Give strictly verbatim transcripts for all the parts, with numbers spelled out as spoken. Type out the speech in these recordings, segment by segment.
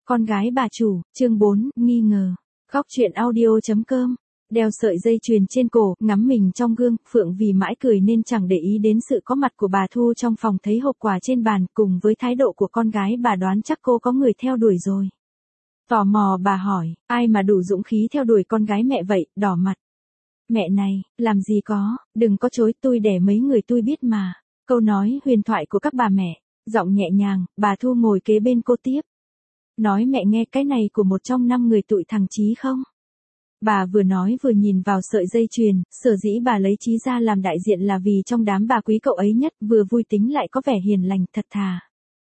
Con gái bà chủ, chương bốn, nghi ngờ. Góc truyện audio chấm com. Đeo sợi dây chuyền trên cổ, ngắm mình trong gương, Phượng vì mãi cười nên chẳng để ý đến sự có mặt của bà Thu trong phòng, thấy hộp quà trên bàn, cùng với thái độ của con gái bà đoán chắc cô có người theo đuổi rồi. Tò mò bà hỏi, ai mà đủ dũng khí theo đuổi con gái mẹ vậy, đỏ mặt. Mẹ này, làm gì có, đừng có chối, tôi đẻ mấy người tôi biết mà. Câu nói huyền thoại của các bà mẹ, giọng nhẹ nhàng, bà Thu ngồi kế bên cô tiếp. Nói mẹ nghe, cái này của một trong năm người tụi thằng Chí không? Bà vừa nói vừa nhìn vào sợi dây chuyền, sở dĩ bà lấy Chí ra làm đại diện là vì trong đám bà quý cậu ấy nhất, vừa vui tính lại có vẻ hiền lành thật thà.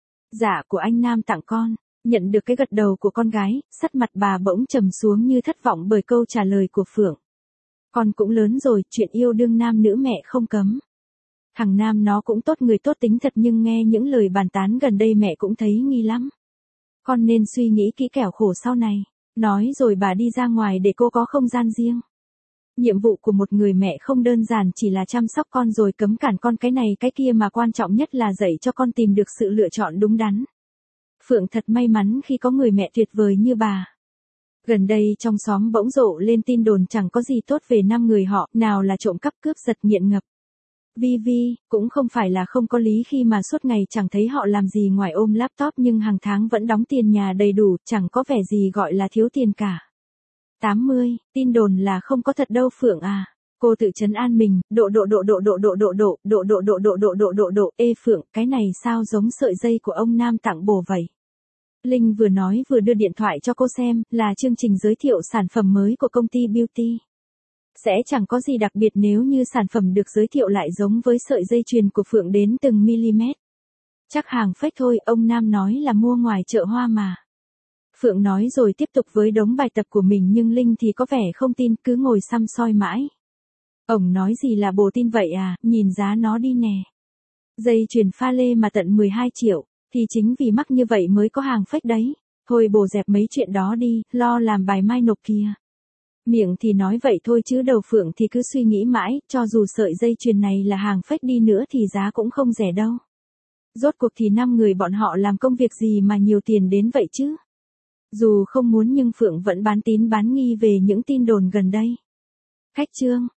Dạ, của anh Nam tặng con. Nhận được cái gật đầu của con gái, sắc mặt bà bỗng trầm xuống như thất vọng bởi câu trả lời của Phượng. Con cũng lớn rồi, chuyện yêu đương nam nữ mẹ không cấm. Thằng Nam nó cũng tốt, người tốt tính thật, nhưng nghe những lời bàn tán gần đây mẹ cũng thấy nghi lắm. Con nên suy nghĩ kỹ kẻo khổ sau này. Nói rồi bà đi ra ngoài để cô có không gian riêng. Nhiệm vụ của một người mẹ không đơn giản chỉ là chăm sóc con rồi cấm cản con cái này cái kia, mà quan trọng nhất là dạy cho con tìm được sự lựa chọn đúng đắn. Phượng thật may mắn khi có người mẹ tuyệt vời như bà. Gần đây trong xóm bỗng rộ lên tin đồn chẳng có gì tốt về năm người họ, nào là trộm cắp cướp giật nghiện ngập. Vi Vi, cũng không phải là không có lý khi mà suốt ngày chẳng thấy họ làm gì ngoài ôm laptop, nhưng hàng tháng vẫn đóng tiền nhà đầy đủ, chẳng có vẻ gì gọi là thiếu tiền cả. tám mươi, tin đồn là không có thật đâu Phượng à. Cô tự trấn an mình, độ độ độ độ độ độ độ độ độ độ độ độ độ độ độ độ ê Phượng, cái này sao giống sợi dây của ông Nam tặng bồ vậy? Linh vừa nói vừa đưa điện thoại cho cô xem, là chương trình giới thiệu sản phẩm mới của công ty Beauty. Sẽ chẳng có gì đặc biệt nếu như sản phẩm được giới thiệu lại giống với sợi dây chuyền của Phượng đến từng mm. Chắc hàng fake thôi, ông Nam nói là mua ngoài chợ hoa mà. Phượng nói rồi tiếp tục với đống bài tập của mình, nhưng Linh thì có vẻ không tin, cứ ngồi săm soi mãi. Ông nói gì là bồ tin vậy à, nhìn giá nó đi nè. Dây chuyền pha lê mà tận mười hai triệu, thì chính vì mắc như vậy mới có hàng fake đấy. Thôi bồ dẹp mấy chuyện đó đi, lo làm bài mai nộp kìa. Miệng thì nói vậy thôi chứ đầu Phượng thì cứ suy nghĩ mãi, cho dù sợi dây chuyền này là hàng fake đi nữa thì giá cũng không rẻ đâu. Rốt cuộc thì năm người bọn họ làm công việc gì mà nhiều tiền đến vậy chứ? Dù không muốn nhưng Phượng vẫn bán tín bán nghi về những tin đồn gần đây. Khách chương.